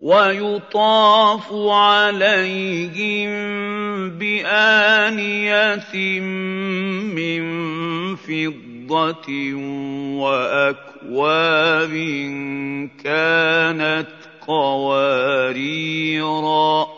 وَيُطَافُ عَلَيْهِم بِآنِيَةٍ مِّن فِضَّةٍ وَأَكْوَابٍ كَانَتْ قَوَارِيرَا